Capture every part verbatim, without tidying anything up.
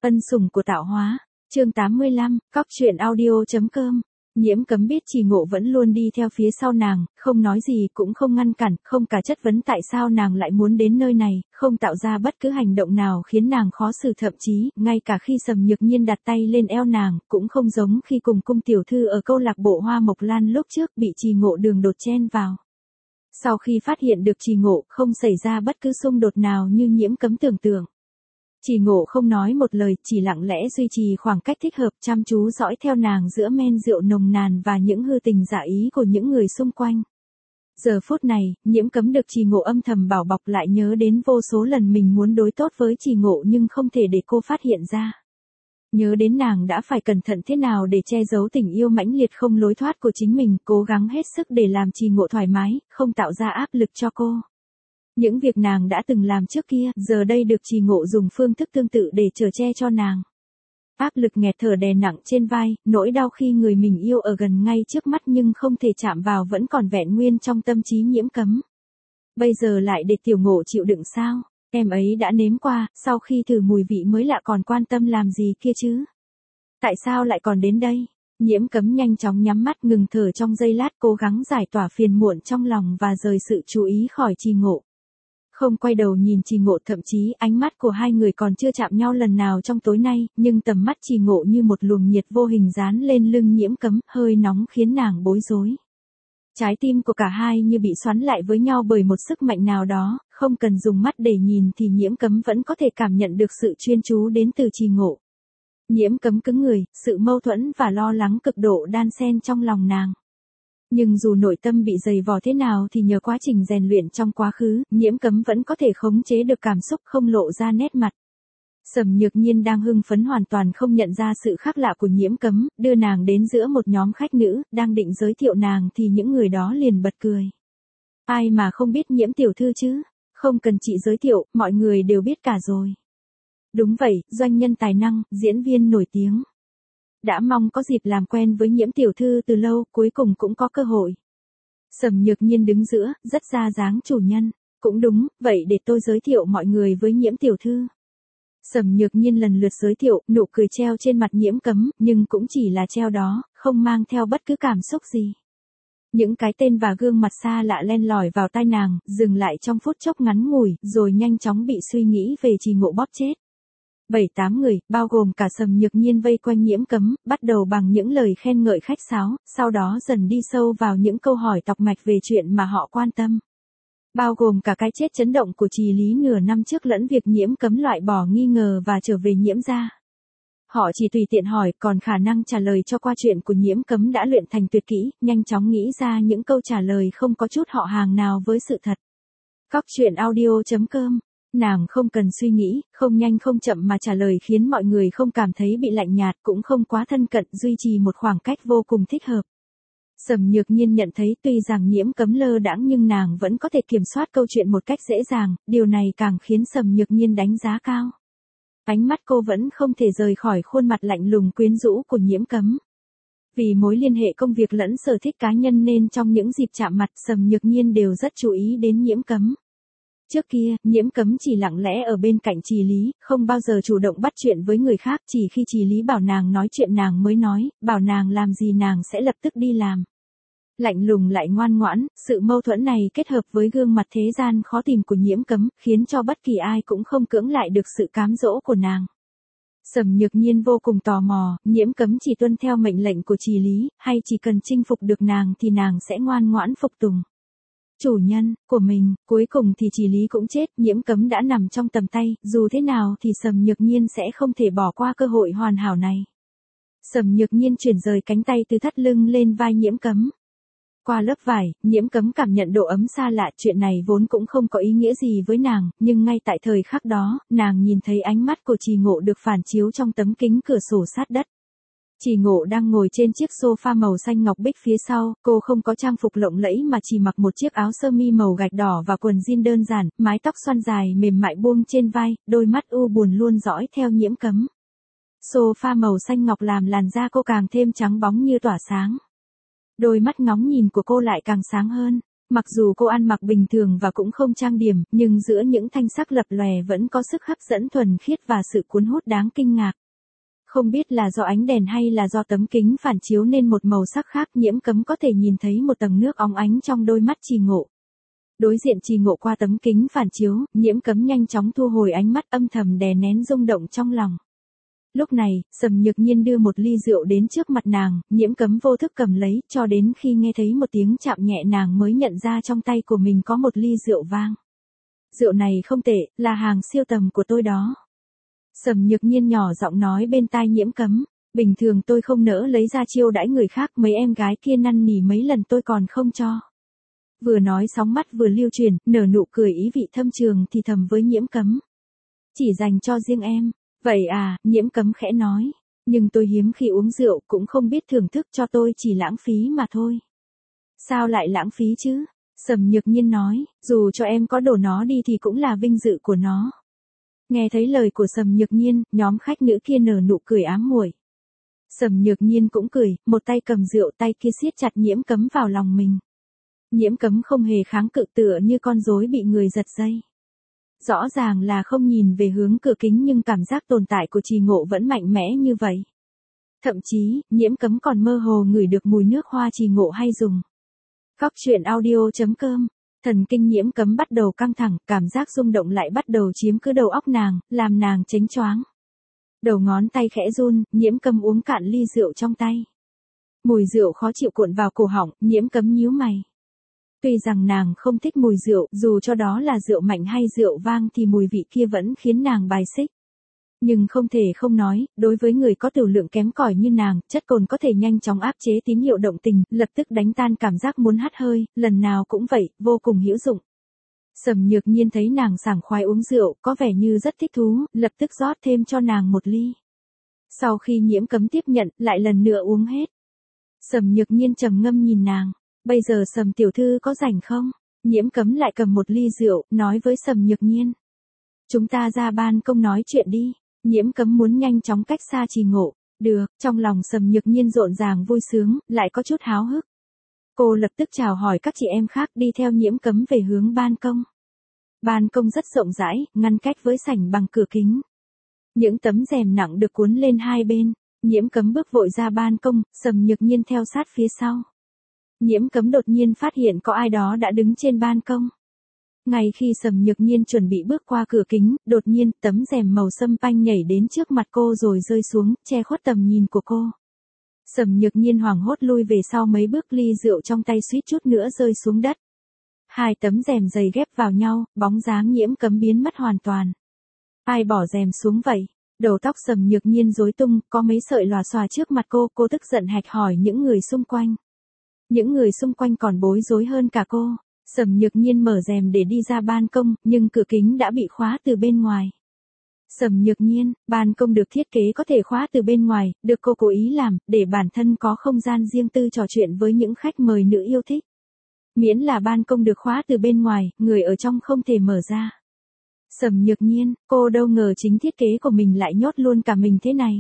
Ân sủng của tạo hóa. Chương tám mươi lăm, cóc truyện audio chấm com. Nhiễm Cấm biết Trì Ngộ vẫn luôn đi theo phía sau nàng, không nói gì cũng không ngăn cản, không cả chất vấn tại sao nàng lại muốn đến nơi này, không tạo ra bất cứ hành động nào khiến nàng khó xử, thậm chí, ngay cả khi Sầm Nhược Nhiên đặt tay lên eo nàng, cũng không giống khi cùng cung tiểu thư ở câu lạc bộ Hoa Mộc Lan lúc trước bị Trì Ngộ đường đột chen vào. Sau khi phát hiện được Trì Ngộ không xảy ra bất cứ xung đột nào như Nhiễm Cấm tưởng tượng. Trì Ngộ không nói một lời, chỉ lặng lẽ duy trì khoảng cách thích hợp, chăm chú dõi theo nàng giữa men rượu nồng nàn và những hư tình giả ý của những người xung quanh. Giờ phút này, Nhiễm Cấm được Trì Ngộ âm thầm bảo bọc, lại nhớ đến vô số lần mình muốn đối tốt với Trì Ngộ nhưng không thể để cô phát hiện ra. Nhớ đến nàng đã phải cẩn thận thế nào để che giấu tình yêu mãnh liệt không lối thoát của chính mình, cố gắng hết sức để làm Trì Ngộ thoải mái, không tạo ra áp lực cho cô. Những việc nàng đã từng làm trước kia, giờ đây được Trì Ngộ dùng phương thức tương tự để chở che cho nàng. Áp lực nghẹt thở đè nặng trên vai, nỗi đau khi người mình yêu ở gần ngay trước mắt nhưng không thể chạm vào vẫn còn vẹn nguyên trong tâm trí Nhiễm Cấm. Bây giờ lại để Tiểu Ngộ chịu đựng sao? Em ấy đã nếm qua, sau khi thử mùi vị mới lạ còn quan tâm làm gì kia chứ? Tại sao lại còn đến đây? Nhiễm Cấm nhanh chóng nhắm mắt, ngừng thở trong giây lát, cố gắng giải tỏa phiền muộn trong lòng và rời sự chú ý khỏi Trì Ngộ. Không quay đầu nhìn Trì Ngộ, thậm chí ánh mắt của hai người còn chưa chạm nhau lần nào trong tối nay, nhưng tầm mắt Trì Ngộ như một luồng nhiệt vô hình dán lên lưng Nhiễm Cấm, hơi nóng khiến nàng bối rối. Trái tim của cả hai như bị xoắn lại với nhau bởi một sức mạnh nào đó, không cần dùng mắt để nhìn thì Nhiễm Cấm vẫn có thể cảm nhận được sự chuyên chú đến từ Trì Ngộ. Nhiễm Cấm cứng người, sự mâu thuẫn và lo lắng cực độ đan xen trong lòng nàng. Nhưng dù nội tâm bị dày vò thế nào thì nhờ quá trình rèn luyện trong quá khứ, Nhiễm Cấm vẫn có thể khống chế được cảm xúc, không lộ ra nét mặt. Sầm Nhược Nhiên đang hưng phấn hoàn toàn không nhận ra sự khác lạ của Nhiễm Cấm, đưa nàng đến giữa một nhóm khách nữ, đang định giới thiệu nàng thì những người đó liền bật cười. Ai mà không biết Nhiễm tiểu thư chứ? Không cần chị giới thiệu, mọi người đều biết cả rồi. Đúng vậy, doanh nhân tài năng, diễn viên nổi tiếng. Đã mong có dịp làm quen với Nhiễm tiểu thư từ lâu, cuối cùng cũng có cơ hội. Sầm Nhược Nhiên đứng giữa, rất ra dáng chủ nhân. Cũng đúng, vậy để tôi giới thiệu mọi người với Nhiễm tiểu thư. Sầm Nhược Nhiên lần lượt giới thiệu, nụ cười treo trên mặt Nhiễm Cấm, nhưng cũng chỉ là treo đó, không mang theo bất cứ cảm xúc gì. Những cái tên và gương mặt xa lạ len lỏi vào tai nàng, dừng lại trong phút chốc ngắn ngủi, rồi nhanh chóng bị suy nghĩ về Trì Ngộ bóp chết. Bảy tám người, bao gồm cả Sầm Nhược Nhiên vây quanh Nhiễm Cấm, bắt đầu bằng những lời khen ngợi khách sáo, sau đó dần đi sâu vào những câu hỏi tọc mạch về chuyện mà họ quan tâm. Bao gồm cả cái chết chấn động của Trì Lý nửa năm trước lẫn việc Nhiễm Cấm loại bỏ nghi ngờ và trở về Nhiễm gia. Họ chỉ tùy tiện hỏi, còn khả năng trả lời cho qua chuyện của Nhiễm Cấm đã luyện thành tuyệt kỹ, nhanh chóng nghĩ ra những câu trả lời không có chút họ hàng nào với sự thật. Cóc truyện audio chấm com. Nàng không cần suy nghĩ, không nhanh không chậm mà trả lời khiến mọi người không cảm thấy bị lạnh nhạt, cũng không quá thân cận, duy trì một khoảng cách vô cùng thích hợp. Sầm Nhược Nhiên nhận thấy tuy rằng Nhiễm Cấm lơ đãng nhưng nàng vẫn có thể kiểm soát câu chuyện một cách dễ dàng, điều này càng khiến Sầm Nhược Nhiên đánh giá cao. Ánh mắt cô vẫn không thể rời khỏi khuôn mặt lạnh lùng quyến rũ của Nhiễm Cấm. Vì mối liên hệ công việc lẫn sở thích cá nhân nên trong những dịp chạm mặt Sầm Nhược Nhiên đều rất chú ý đến Nhiễm Cấm. Trước kia, Nhiễm Cấm chỉ lặng lẽ ở bên cạnh Trì Lý, không bao giờ chủ động bắt chuyện với người khác, chỉ khi Trì Lý bảo nàng nói chuyện nàng mới nói, bảo nàng làm gì nàng sẽ lập tức đi làm. Lạnh lùng lại ngoan ngoãn, sự mâu thuẫn này kết hợp với gương mặt thế gian khó tìm của Nhiễm Cấm, khiến cho bất kỳ ai cũng không cưỡng lại được sự cám dỗ của nàng. Sầm Nhược Nhiên vô cùng tò mò, Nhiễm Cấm chỉ tuân theo mệnh lệnh của Trì Lý, hay chỉ cần chinh phục được nàng thì nàng sẽ ngoan ngoãn phục tùng. Chủ nhân của mình, cuối cùng thì Trì Lý cũng chết, Nhiễm Cấm đã nằm trong tầm tay, dù thế nào thì Sầm Nhược Nhiên sẽ không thể bỏ qua cơ hội hoàn hảo này. Sầm Nhược Nhiên chuyển rời cánh tay từ thắt lưng lên vai Nhiễm Cấm. Qua lớp vải, Nhiễm Cấm cảm nhận độ ấm xa lạ, chuyện này vốn cũng không có ý nghĩa gì với nàng, nhưng ngay tại thời khắc đó, nàng nhìn thấy ánh mắt của Trì Ngộ được phản chiếu trong tấm kính cửa sổ sát đất. Trì Ngộ đang ngồi trên chiếc sofa màu xanh ngọc bích phía sau, cô không có trang phục lộng lẫy mà chỉ mặc một chiếc áo sơ mi màu gạch đỏ và quần jean đơn giản, mái tóc xoăn dài mềm mại buông trên vai, đôi mắt u buồn luôn dõi theo Nhiễm Cấm. Sofa màu xanh ngọc làm làn da cô càng thêm trắng bóng như tỏa sáng. Đôi mắt ngóng nhìn của cô lại càng sáng hơn. Mặc dù cô ăn mặc bình thường và cũng không trang điểm, nhưng giữa những thanh sắc lập lòe vẫn có sức hấp dẫn thuần khiết và sự cuốn hút đáng kinh ngạc. Không biết là do ánh đèn hay là do tấm kính phản chiếu nên một màu sắc khác, Nhiễm Cấm có thể nhìn thấy một tầng nước óng ánh trong đôi mắt Trì Ngộ. Đối diện Trì Ngộ qua tấm kính phản chiếu, Nhiễm Cấm nhanh chóng thu hồi ánh mắt, âm thầm đè nén rung động trong lòng. Lúc này, Sầm Nhược Nhiên đưa một ly rượu đến trước mặt nàng, Nhiễm Cấm vô thức cầm lấy, cho đến khi nghe thấy một tiếng chạm nhẹ nàng mới nhận ra trong tay của mình có một ly rượu vang. Rượu này không tệ, là hàng siêu tầm của tôi đó. Sầm Nhược Nhiên nhỏ giọng nói bên tai Nhiễm Cấm, bình thường tôi không nỡ lấy ra chiêu đãi người khác, mấy em gái kia năn nỉ mấy lần tôi còn không cho. Vừa nói sóng mắt vừa lưu chuyển, nở nụ cười ý vị thâm trường thì thầm với Nhiễm Cấm. Chỉ dành cho riêng em. Vậy à, Nhiễm Cấm khẽ nói, nhưng tôi hiếm khi uống rượu, cũng không biết thưởng thức, cho tôi chỉ lãng phí mà thôi. Sao lại lãng phí chứ? Sầm Nhược Nhiên nói, dù cho em có đổ nó đi thì cũng là vinh dự của nó. Nghe thấy lời của Sầm Nhược Nhiên, nhóm khách nữ kia nở nụ cười ám muội. Sầm Nhược Nhiên cũng cười, một tay cầm rượu, tay kia siết chặt Nhiễm Cấm vào lòng mình. Nhiễm Cấm không hề kháng cự, tựa như con rối bị người giật dây. Rõ ràng là không nhìn về hướng cửa kính nhưng cảm giác tồn tại của Trì Ngộ vẫn mạnh mẽ như vậy. Thậm chí, Nhiễm Cấm còn mơ hồ ngửi được mùi nước hoa Trì Ngộ hay dùng. Góc truyện audio chấm com. Thần kinh Nhiễm Cấm bắt đầu căng thẳng, cảm giác rung động lại bắt đầu chiếm cứ đầu óc nàng, làm nàng chếnh choáng. Đầu ngón tay khẽ run, Nhiễm Cấm uống cạn ly rượu trong tay. Mùi rượu khó chịu cuộn vào cổ họng, Nhiễm Cấm nhíu mày. Tuy rằng nàng không thích mùi rượu, dù cho đó là rượu mạnh hay rượu vang thì mùi vị kia vẫn khiến nàng bài xích. Nhưng không thể không nói, đối với người có tiểu lượng kém cỏi như nàng, chất cồn có thể nhanh chóng áp chế tín hiệu động tình, lập tức đánh tan cảm giác muốn hắt hơi, lần nào cũng vậy, vô cùng hữu dụng. Sầm Nhược Nhiên thấy nàng sảng khoái uống rượu, có vẻ như rất thích thú, lập tức rót thêm cho nàng một ly. Sau khi Nhiễm Cấm tiếp nhận, lại lần nữa uống hết. Sầm Nhược Nhiên trầm ngâm nhìn nàng. Bây giờ Sầm tiểu thư có rảnh không? Nhiễm Cấm lại cầm một ly rượu, nói với Sầm Nhược Nhiên. Chúng ta ra ban công nói chuyện đi. Nhiễm Cấm muốn nhanh chóng cách xa Trì Ngộ. Được, trong lòng Sầm Nhược Nhiên rộn ràng vui sướng, lại có chút háo hức. Cô lập tức chào hỏi các chị em khác đi theo Nhiễm Cấm về hướng ban công. Ban công rất rộng rãi, ngăn cách với sảnh bằng cửa kính. Những tấm rèm nặng được cuốn lên hai bên. Nhiễm Cấm bước vội ra ban công, Sầm Nhược Nhiên theo sát phía sau. Nhiễm Cấm đột nhiên phát hiện có ai đó đã đứng trên ban công. Ngay khi Sầm Nhược Nhiên chuẩn bị bước qua cửa kính, đột nhiên tấm rèm màu sâm panh nhảy đến trước mặt cô rồi rơi xuống, che khuất tầm nhìn của cô. Sầm Nhược Nhiên hoảng hốt lui về sau mấy bước, ly rượu trong tay suýt chút nữa rơi xuống đất. Hai tấm rèm dày ghép vào nhau, bóng dáng Nhiễm Cấm biến mất hoàn toàn. Ai bỏ rèm xuống vậy? Đầu tóc Sầm Nhược Nhiên rối tung, có mấy sợi lòa xòa trước mặt cô, cô tức giận hạch hỏi những người xung quanh. Những người xung quanh còn bối rối hơn cả cô. Sầm Nhược Nhiên mở rèm để đi ra ban công, nhưng cửa kính đã bị khóa từ bên ngoài. Sầm Nhược Nhiên, ban công được thiết kế có thể khóa từ bên ngoài, được cô cố ý làm, để bản thân có không gian riêng tư trò chuyện với những khách mời nữ yêu thích. Miễn là ban công được khóa từ bên ngoài, người ở trong không thể mở ra. Sầm Nhược Nhiên, cô đâu ngờ chính thiết kế của mình lại nhốt luôn cả mình thế này.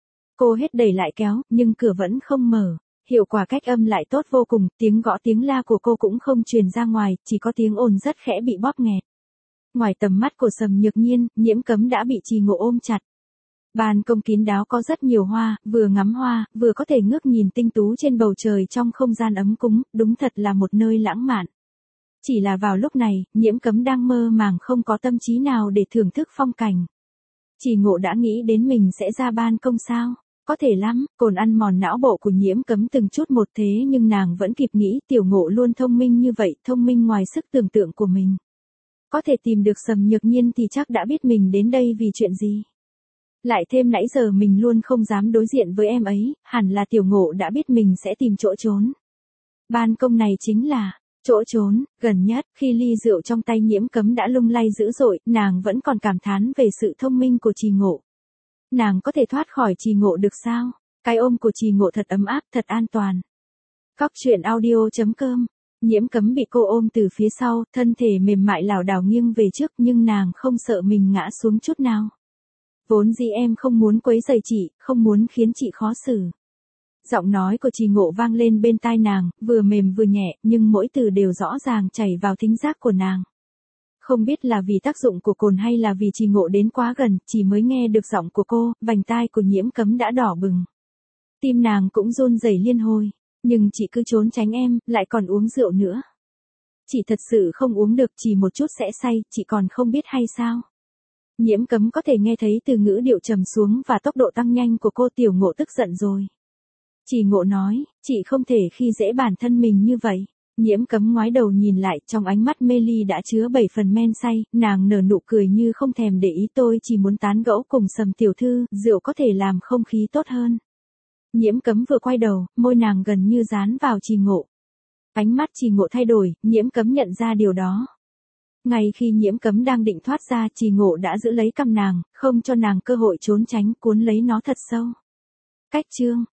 Cô hết đẩy lại kéo, nhưng cửa vẫn không mở. Hiệu quả cách âm lại tốt vô cùng, tiếng gõ tiếng la của cô cũng không truyền ra ngoài, chỉ có tiếng ồn rất khẽ bị bóp nghẹt. Ngoài tầm mắt của Sầm Nhược Nhiên, Nhiễm Cấm đã bị Trì Ngộ ôm chặt. Ban công kín đáo có rất nhiều hoa, vừa ngắm hoa, vừa có thể ngước nhìn tinh tú trên bầu trời trong không gian ấm cúng, đúng thật là một nơi lãng mạn. Chỉ là vào lúc này, Nhiễm Cấm đang mơ màng không có tâm trí nào để thưởng thức phong cảnh. Trì Ngộ đã nghĩ đến mình sẽ ra ban công sao? Có thể lắm, cồn ăn mòn não bộ của Nhiễm Cấm từng chút một, thế nhưng nàng vẫn kịp nghĩ Tiểu Ngộ luôn thông minh như vậy, thông minh ngoài sức tưởng tượng của mình. Có thể tìm được Sầm Nhược Nhiên thì chắc đã biết mình đến đây vì chuyện gì. Lại thêm nãy giờ mình luôn không dám đối diện với em ấy, hẳn là Tiểu Ngộ đã biết mình sẽ tìm chỗ trốn. Ban công này chính là chỗ trốn gần nhất. Khi ly rượu trong tay Nhiễm Cấm đã lung lay dữ dội, nàng vẫn còn cảm thán về sự thông minh của Trì Ngộ. Nàng có thể thoát khỏi Trì Ngộ được sao? Cái ôm của Trì Ngộ thật ấm áp, thật an toàn. Góc truyện audio chấm com. Nhiễm Cấm bị cô ôm từ phía sau, thân thể mềm mại lảo đảo nghiêng về trước, nhưng nàng không sợ mình ngã xuống chút nào. Vốn dĩ em không muốn quấy rầy chị, không muốn khiến chị khó xử. Giọng nói của Trì Ngộ vang lên bên tai nàng, vừa mềm vừa nhẹ, nhưng mỗi từ đều rõ ràng chảy vào thính giác của nàng. Không biết là vì tác dụng của cồn hay là vì Trì Ngộ đến quá gần, chỉ mới nghe được giọng của cô, vành tai của Nhiễm Cấm đã đỏ bừng. Tim nàng cũng run rẩy liên hồi, nhưng chị cứ trốn tránh em, lại còn uống rượu nữa. Chị thật sự không uống được, chỉ một chút sẽ say, chị còn không biết hay sao? Nhiễm Cấm có thể nghe thấy từ ngữ điệu trầm xuống và tốc độ tăng nhanh của cô. Tiểu Ngộ tức giận rồi. Trì Ngộ nói, chị không thể khi dễ bản thân mình như vậy. Nhiễm Cấm ngoái đầu nhìn lại, trong ánh mắt mê ly đã chứa bảy phần men say, nàng nở nụ cười như không thèm để ý. Tôi chỉ muốn tán gẫu cùng Sầm tiểu thư, rượu có thể làm không khí tốt hơn. Nhiễm Cấm vừa quay đầu, môi nàng gần như dán vào Trì Ngộ. Ánh mắt Trì Ngộ thay đổi, Nhiễm Cấm nhận ra điều đó. Ngay khi Nhiễm Cấm đang định thoát ra, Trì Ngộ đã giữ lấy cằm nàng, không cho nàng cơ hội trốn tránh, cuốn lấy nó thật sâu. Cách chương